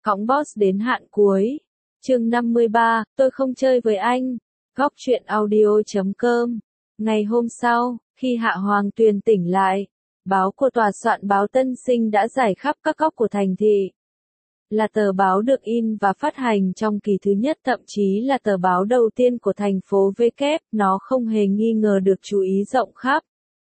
Cõng boss đến hạn cuối. Chương 53, tôi không chơi với anh. Góc truyện audio.com. Ngày hôm sau, khi Hạ Hoàng Tuyền tỉnh lại, báo của tòa soạn báo Tân Sinh đã rải khắp các góc của thành thị. Là tờ báo được in và phát hành trong kỳ thứ nhất, thậm chí là tờ báo đầu tiên của thành phố V. Nó không hề nghi ngờ được chú ý rộng khắp.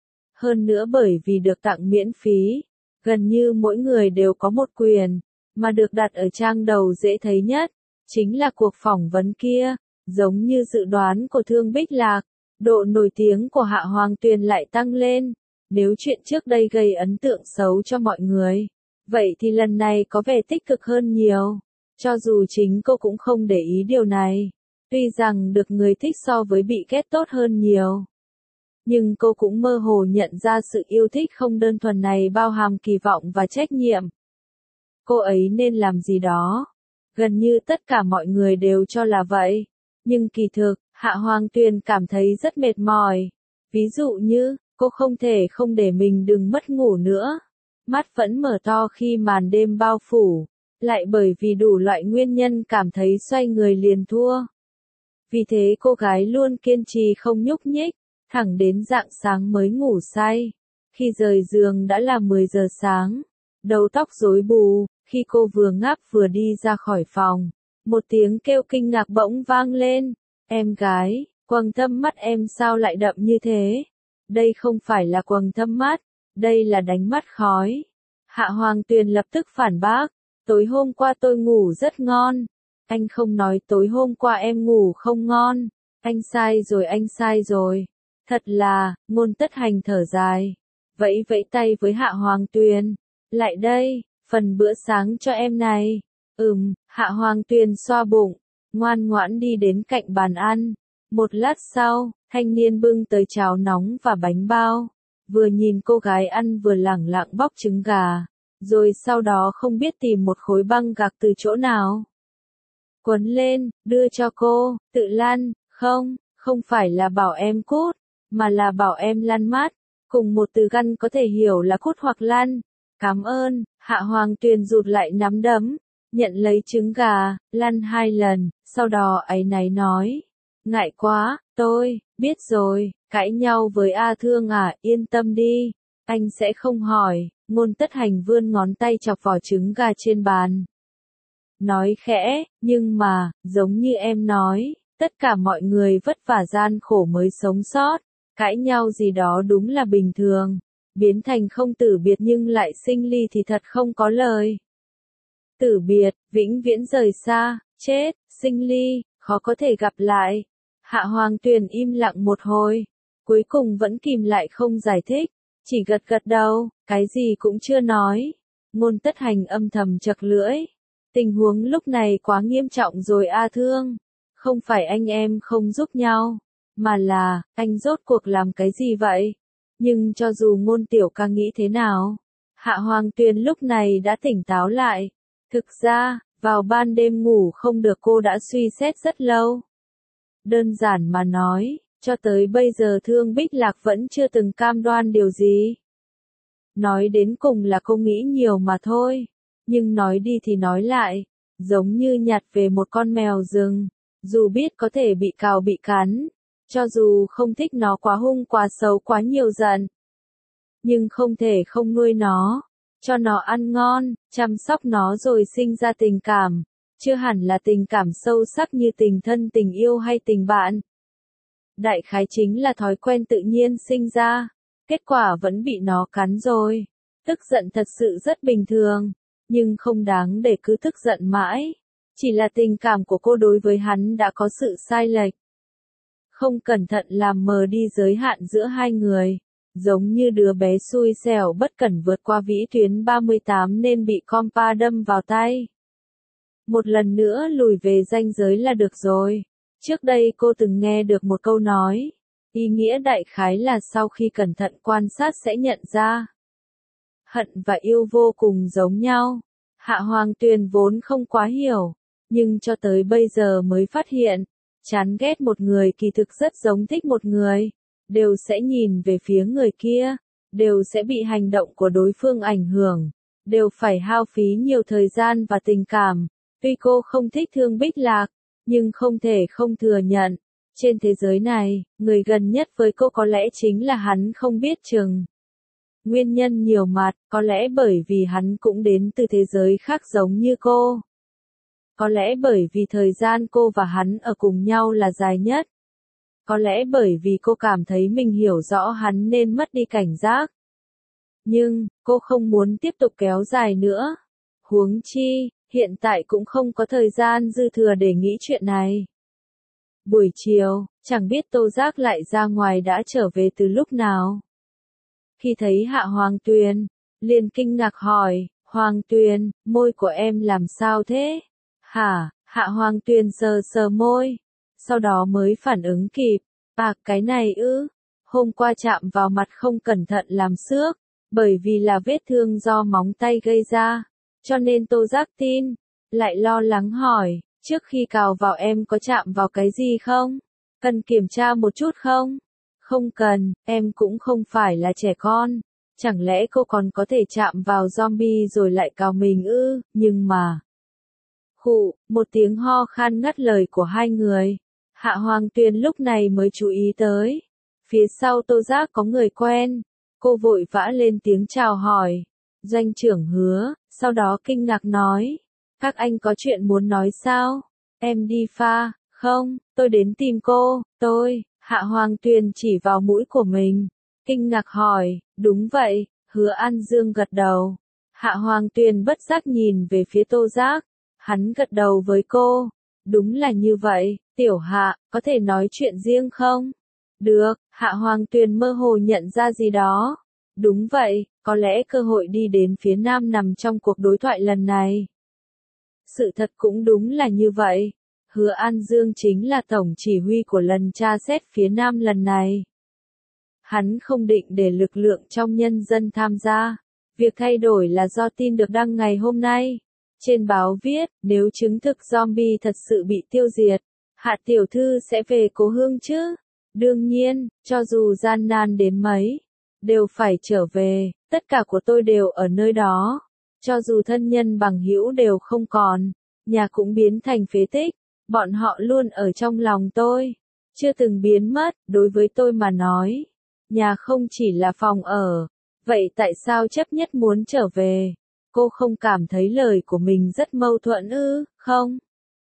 Hơn nữa bởi vì được tặng miễn phí, gần như mỗi người đều có một quyền, mà được đặt ở trang đầu dễ thấy nhất, chính là cuộc phỏng vấn kia. Giống như dự đoán của Thương Bích Lạc, độ nổi tiếng của Hạ Hoàng Tuyền lại tăng lên. Nếu chuyện trước đây gây ấn tượng xấu cho mọi người, vậy thì lần này có vẻ tích cực hơn nhiều. Cho dù chính cô cũng không để ý điều này, tuy rằng được người thích so với bị ghét tốt hơn nhiều. Nhưng cô cũng mơ hồ nhận ra sự yêu thích không đơn thuần này bao hàm kỳ vọng và trách nhiệm. Cô ấy nên làm gì đó. Gần như tất cả mọi người đều cho là vậy. Nhưng kỳ thực, Hạ Hoàng Tuyền cảm thấy rất mệt mỏi. Ví dụ như, cô không thể không để mình đừng mất ngủ nữa. Mắt vẫn mở to khi màn đêm bao phủ. Lại bởi vì đủ loại nguyên nhân cảm thấy xoay người liền thua. Vì thế cô gái luôn kiên trì không nhúc nhích, thẳng đến rạng sáng mới ngủ say. Khi rời giường đã là 10 giờ sáng. Đầu tóc rối bù, khi cô vừa ngáp vừa đi ra khỏi phòng. Một tiếng kêu kinh ngạc bỗng vang lên. Em gái, quầng thâm mắt em sao lại đậm như thế? Đây không phải là quầng thâm mắt, đây là đánh mắt khói. Hạ Hoàng Tuyền lập tức phản bác. Tối hôm qua tôi ngủ rất ngon. Anh không nói tối hôm qua em ngủ không ngon. Anh sai rồi, anh sai rồi. Thật là, Ngôn Tất Hành thở dài. Vẫy vẫy tay với Hạ Hoàng Tuyền. Lại đây, phần bữa sáng cho em này. Hạ Hoàng Tuyền xoa bụng, ngoan ngoãn đi đến cạnh bàn ăn. Một lát sau, thanh niên bưng tới cháo nóng và bánh bao. Vừa nhìn cô gái ăn vừa lẳng lặng bóc trứng gà. Rồi sau đó không biết tìm một khối băng gạc từ chỗ nào. Quấn lên, đưa cho cô, tự lăn, không phải là bảo em cút, mà là bảo em lăn mắt. Cùng một từ ngắn có thể hiểu là cút hoặc lăn. Cảm ơn. Hạ Hoàng Tuyền rụt lại nắm đấm, nhận lấy trứng gà, lăn 2 lần, sau đó áy náy nói. Ngại quá, tôi, biết rồi, cãi nhau với A Thương à, yên tâm đi, anh sẽ không hỏi. Ngôn Tất Hành vươn ngón tay chọc vỏ trứng gà trên bàn. Nói khẽ, nhưng mà, giống như em nói, tất cả mọi người vất vả gian khổ mới sống sót, cãi nhau gì đó đúng là bình thường. Biến thành không tử biệt nhưng lại sinh ly thì thật không có lời. Tử biệt, vĩnh viễn rời xa, chết, sinh ly, khó có thể gặp lại. Hạ Hoàng Tuyền im lặng một hồi, cuối cùng vẫn kìm lại không giải thích, chỉ gật gật đầu, cái gì cũng chưa nói. Ngôn Tất Hành âm thầm chật lưỡi. Tình huống lúc này quá nghiêm trọng rồi A Thương. Không phải anh em không giúp nhau, mà là, anh rốt cuộc làm cái gì vậy? Nhưng cho dù Ngôn tiểu ca nghĩ thế nào, Hạ Hoàng Tuyền lúc này đã tỉnh táo lại. Thực ra, vào ban đêm ngủ không được cô đã suy xét rất lâu. Đơn giản mà nói, cho tới bây giờ Thương Bích Lạc vẫn chưa từng cam đoan điều gì. Nói đến cùng là cô nghĩ nhiều mà thôi. Nhưng nói đi thì nói lại, giống như nhặt về một con mèo rừng. Dù biết có thể bị cào bị cắn, cho dù không thích nó quá hung quá xấu quá nhiều giận, nhưng không thể không nuôi nó, cho nó ăn ngon, chăm sóc nó rồi sinh ra tình cảm, chưa hẳn là tình cảm sâu sắc như tình thân tình yêu hay tình bạn. Đại khái chính là thói quen tự nhiên sinh ra, kết quả vẫn bị nó cắn rồi. Tức giận thật sự rất bình thường, nhưng không đáng để cứ tức giận mãi. Chỉ là tình cảm của cô đối với hắn đã có sự sai lệch. Không cẩn thận làm mờ đi giới hạn giữa hai người. Giống như đứa bé xui xẻo bất cẩn vượt qua vĩ tuyến 38 nên bị compa đâm vào tay. Một lần nữa lùi về ranh giới là được rồi. Trước đây cô từng nghe được một câu nói. Ý nghĩa đại khái là sau khi cẩn thận quan sát sẽ nhận ra. Hận và yêu vô cùng giống nhau. Hạ Hoàng Tuyền vốn không quá hiểu. Nhưng cho tới bây giờ mới phát hiện. Chán ghét một người kỳ thực rất giống thích một người. Đều sẽ nhìn về phía người kia. Đều sẽ bị hành động của đối phương ảnh hưởng. đều phải hao phí nhiều thời gian và tình cảm. Tuy cô không thích Thương Bích Lạc, nhưng không thể không thừa nhận, trên thế giới này, người gần nhất với cô có lẽ chính là hắn không biết chừng. Nguyên nhân nhiều mặt, có lẽ bởi vì hắn cũng đến từ thế giới khác giống như cô. Có lẽ bởi vì thời gian cô và hắn ở cùng nhau là dài nhất. Có lẽ bởi vì cô cảm thấy mình hiểu rõ hắn nên mất đi cảnh giác. Nhưng, cô không muốn tiếp tục kéo dài nữa. Huống chi, hiện tại cũng không có thời gian dư thừa để nghĩ chuyện này. Buổi chiều, chẳng biết Tô Giác lại ra ngoài đã trở về từ lúc nào. Khi thấy Hạ Hoàng Tuyền, liền kinh ngạc hỏi, Hoàng Tuyền, môi của em làm sao thế? Hả? Hạ Hoàng Tuyền sờ sờ môi, sau đó mới phản ứng kịp, cái này ư, hôm qua chạm vào mặt không cẩn thận làm xước, bởi vì là vết thương do móng tay gây ra, cho nên Tô Giác tin, lại lo lắng hỏi, trước khi cào vào em có chạm vào cái gì không? Cần kiểm tra một chút không? Không cần, em cũng không phải là trẻ con, chẳng lẽ cô còn có thể chạm vào zombie rồi lại cào mình ư, nhưng mà... Khụ, một tiếng ho khan ngắt lời của hai người. Hạ Hoàng Tuyền lúc này mới chú ý tới. Phía sau Tô Giác có người quen. Cô vội vã lên tiếng chào hỏi. Doanh trưởng Hứa, sau đó kinh ngạc nói. Các anh có chuyện muốn nói sao? Em đi pha, không, tôi đến tìm cô, Hạ Hoàng Tuyền chỉ vào mũi của mình. Kinh ngạc hỏi, đúng vậy, Hứa An Dương gật đầu. Hạ Hoàng Tuyền bất giác nhìn về phía Tô Giác. Hắn gật đầu với cô. Đúng là như vậy, Tiểu Hạ, có thể nói chuyện riêng không? Được, Hạ Hoàng Tuyền mơ hồ nhận ra gì đó. Đúng vậy, có lẽ cơ hội đi đến phía Nam nằm trong cuộc đối thoại lần này. Sự thật cũng đúng là như vậy. Hứa An Dương chính là tổng chỉ huy của lần tra xét phía Nam lần này. Hắn không định để lực lượng trong nhân dân tham gia. Việc thay đổi là do tin được đăng ngày hôm nay. Trên báo viết, nếu chứng thực zombie thật sự bị tiêu diệt, Hạ tiểu thư sẽ về cố hương chứ? Đương nhiên, cho dù gian nan đến mấy, đều phải trở về, tất cả của tôi đều ở nơi đó. Cho dù thân nhân bằng hữu đều không còn, nhà cũng biến thành phế tích, bọn họ luôn ở trong lòng tôi, chưa từng biến mất, đối với tôi mà nói. Nhà không chỉ là phòng ở, vậy tại sao chấp nhất muốn trở về? Cô không cảm thấy lời của mình rất mâu thuẫn ư, không?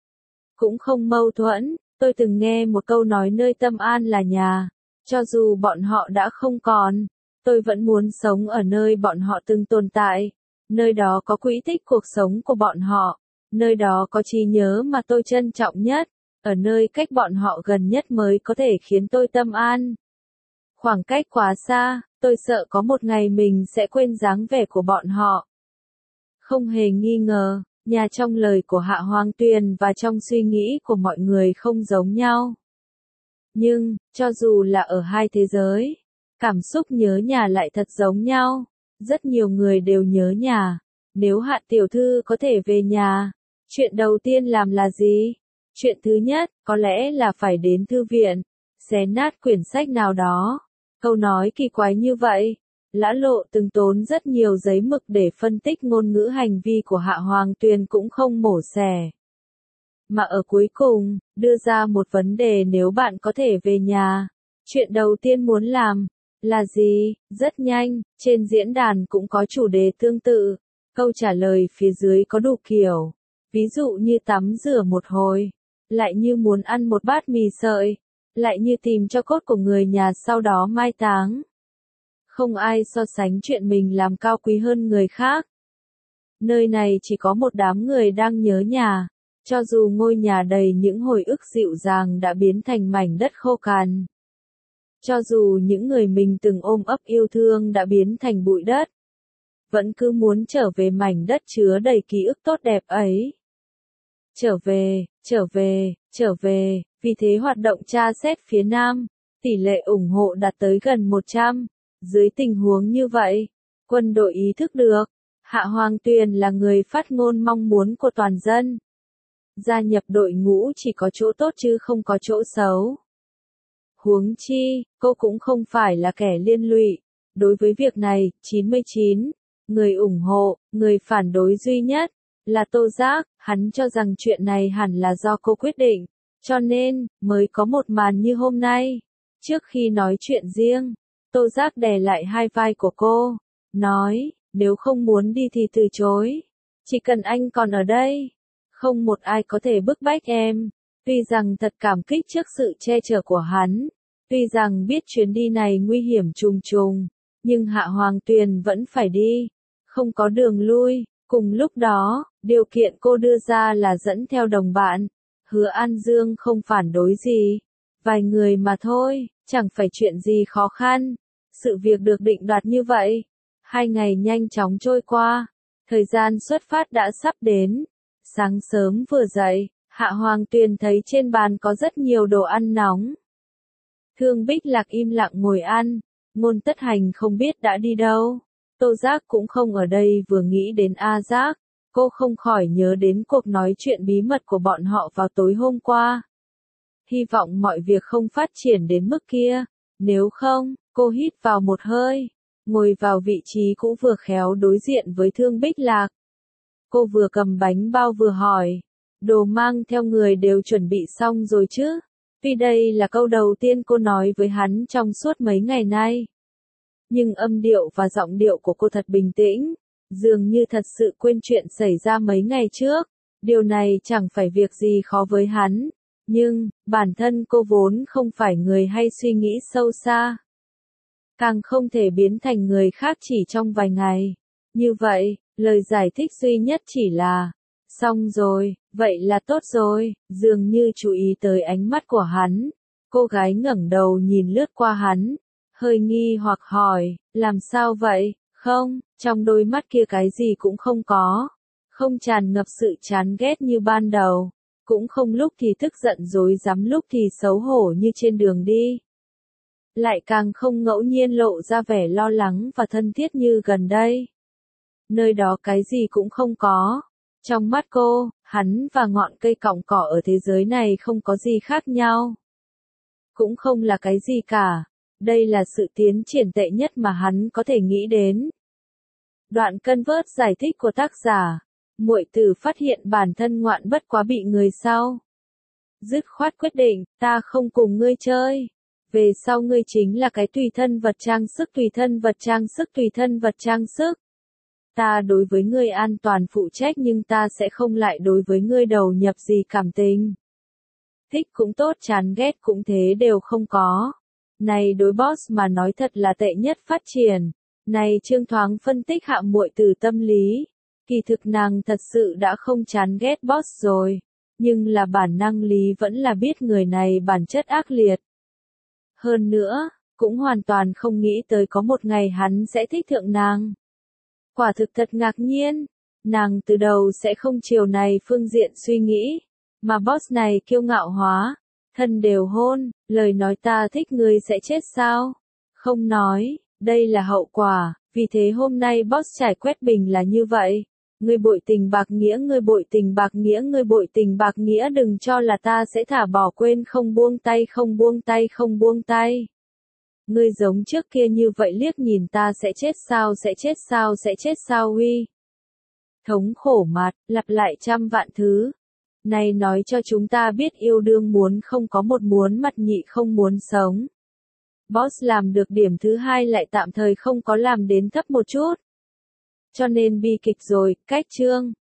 Cũng không mâu thuẫn, tôi từng nghe một câu nói nơi tâm an là nhà. Cho dù bọn họ đã không còn, tôi vẫn muốn sống ở nơi bọn họ từng tồn tại. Nơi đó có quỹ tích cuộc sống của bọn họ. Nơi đó có trí nhớ mà tôi trân trọng nhất. Ở nơi cách bọn họ gần nhất mới có thể khiến tôi tâm an. Khoảng cách quá xa, tôi sợ có một ngày mình sẽ quên dáng vẻ của bọn họ. Không hề nghi ngờ, nhà trong lời của Hạ Hoàng Tuyền và trong suy nghĩ của mọi người không giống nhau. Nhưng, cho dù là ở hai thế giới, cảm xúc nhớ nhà lại thật giống nhau. Rất nhiều người đều nhớ nhà. Nếu Hạ tiểu thư có thể về nhà, chuyện đầu tiên làm là gì? Chuyện thứ nhất, có lẽ là phải đến thư viện, xé nát quyển sách nào đó. Câu nói kỳ quái như vậy. Lã Lộ từng tốn rất nhiều giấy mực để phân tích ngôn ngữ hành vi của Hạ Hoàng Tuyền cũng không mổ xẻ. Mà ở cuối cùng, đưa ra một vấn đề nếu bạn có thể về nhà. Chuyện đầu tiên muốn làm, là gì? Rất nhanh, trên diễn đàn cũng có chủ đề tương tự. Câu trả lời phía dưới có đủ kiểu. Ví dụ như tắm rửa một hồi, lại như muốn ăn một bát mì sợi, lại như tìm cho cốt của người nhà sau đó mai táng. Không ai so sánh chuyện mình làm cao quý hơn người khác. Nơi này chỉ có một đám người đang nhớ nhà. Cho dù ngôi nhà đầy những hồi ức dịu dàng đã biến thành mảnh đất khô cằn. Cho dù những người mình từng ôm ấp yêu thương đã biến thành bụi đất. Vẫn cứ muốn trở về mảnh đất chứa đầy ký ức tốt đẹp ấy. Trở về, vì thế hoạt động tra xét phía Nam, tỷ lệ ủng hộ đạt tới gần 100. Dưới tình huống như vậy, quân đội ý thức được, Hạ Hoàng Tuyền là người phát ngôn mong muốn của toàn dân. Gia nhập đội ngũ chỉ có chỗ tốt chứ không có chỗ xấu. Huống chi, cô cũng không phải là kẻ liên lụy. Đối với việc này, 99, Người ủng hộ, người phản đối duy nhất là Tô Giác, hắn cho rằng chuyện này hẳn là do cô quyết định, cho nên mới có một màn như hôm nay. Trước khi nói chuyện riêng, Tô Giác đè lại hai vai của cô, nói, nếu không muốn đi thì từ chối, chỉ cần anh còn ở đây, không một ai có thể bức bách em. Tuy rằng thật cảm kích trước sự che chở của hắn, tuy rằng biết chuyến đi này nguy hiểm trùng trùng, nhưng Hạ Hoàng Tuyền vẫn phải đi, không có đường lui. Cùng lúc đó, điều kiện cô đưa ra là dẫn theo đồng bạn. Hứa An Dương không phản đối gì, vài người mà thôi, chẳng phải chuyện gì khó khăn. Sự việc được định đoạt như vậy. 2 ngày nhanh chóng trôi qua, thời gian xuất phát đã sắp đến. Sáng sớm vừa dậy, Hạ Hoàng Tuyền thấy trên bàn có rất nhiều đồ ăn nóng. Thương Bích Lạc im lặng ngồi ăn, Ngôn Tất Hành không biết đã đi đâu. Tô Giác cũng không ở đây. Vừa nghĩ đến A Giác, cô không khỏi nhớ đến cuộc nói chuyện bí mật của bọn họ vào tối hôm qua. Hy vọng mọi việc không phát triển đến mức kia, nếu không, cô hít vào một hơi, ngồi vào vị trí cũ vừa khéo đối diện với Thương Bích Lạc. Cô vừa cầm bánh bao vừa hỏi, đồ mang theo người đều chuẩn bị xong rồi chứ? Tuy đây là câu đầu tiên cô nói với hắn trong suốt mấy ngày nay, nhưng âm điệu và giọng điệu của cô thật bình tĩnh, dường như thật sự quên chuyện xảy ra mấy ngày trước. Điều này chẳng phải việc gì khó với hắn, nhưng bản thân cô vốn không phải người hay suy nghĩ sâu xa, càng không thể biến thành người khác chỉ trong vài ngày. Như vậy, lời giải thích duy nhất chỉ là, xong rồi, vậy là tốt rồi. Dường như chú ý tới ánh mắt của hắn, cô gái ngẩng đầu nhìn lướt qua hắn, hơi nghi hoặc hỏi, làm sao vậy? Không, trong đôi mắt kia cái gì cũng không có, không tràn ngập sự chán ghét như ban đầu, cũng không lúc thì tức giận rối rắm lúc thì xấu hổ như trên đường đi. Lại càng không ngẫu nhiên lộ ra vẻ lo lắng và thân thiết như gần đây. Nơi đó cái gì cũng không có. Trong mắt cô, hắn và ngọn cây cọng cỏ ở thế giới này không có gì khác nhau. Cũng không là cái gì cả. Đây là sự tiến triển tệ nhất mà hắn có thể nghĩ đến. Đoạn cân vớt giải thích của tác giả. Muội Tử phát hiện bản thân ngoạn bất quá bị người sau. Dứt khoát quyết định, ta không cùng ngươi chơi. Về sau ngươi chính là cái tùy thân vật trang sức, tùy thân vật trang sức, tùy thân vật trang sức. Ta đối với ngươi an toàn phụ trách nhưng ta sẽ không lại đối với ngươi đầu nhập gì cảm tình. Thích cũng tốt, chán ghét cũng thế đều không có. Này đối boss mà nói thật là tệ nhất phát triển. Này Trương thoáng phân tích Hạ Muội Tử tâm lý. Kỳ thực nàng thật sự đã không chán ghét boss rồi. Nhưng là bản năng lý vẫn là biết người này bản chất ác liệt. Hơn nữa, cũng hoàn toàn không nghĩ tới có một ngày hắn sẽ thích thượng nàng. Quả thực thật ngạc nhiên, nàng từ đầu sẽ không chiều này phương diện suy nghĩ, mà boss này kiêu ngạo hóa, thân đều hôn, lời nói ta thích ngươi sẽ chết sao? Không nói, đây là hậu quả, vì thế hôm nay boss trải quét bình là như vậy. Ngươi bội tình bạc nghĩa, ngươi bội tình bạc nghĩa, ngươi bội tình bạc nghĩa, đừng cho là ta sẽ thả bỏ quên, không buông tay, không buông tay, không buông tay. Ngươi giống trước kia như vậy liếc nhìn ta sẽ chết sao, sẽ chết sao, sẽ chết sao huy. Thống khổ mặt, lặp lại trăm vạn thứ. Này nói cho chúng ta biết yêu đương muốn không có một muốn mặt nhị không muốn sống. Boss làm được điểm thứ hai lại tạm thời không có làm đến thấp một chút. Cho nên bi kịch rồi, cách chương.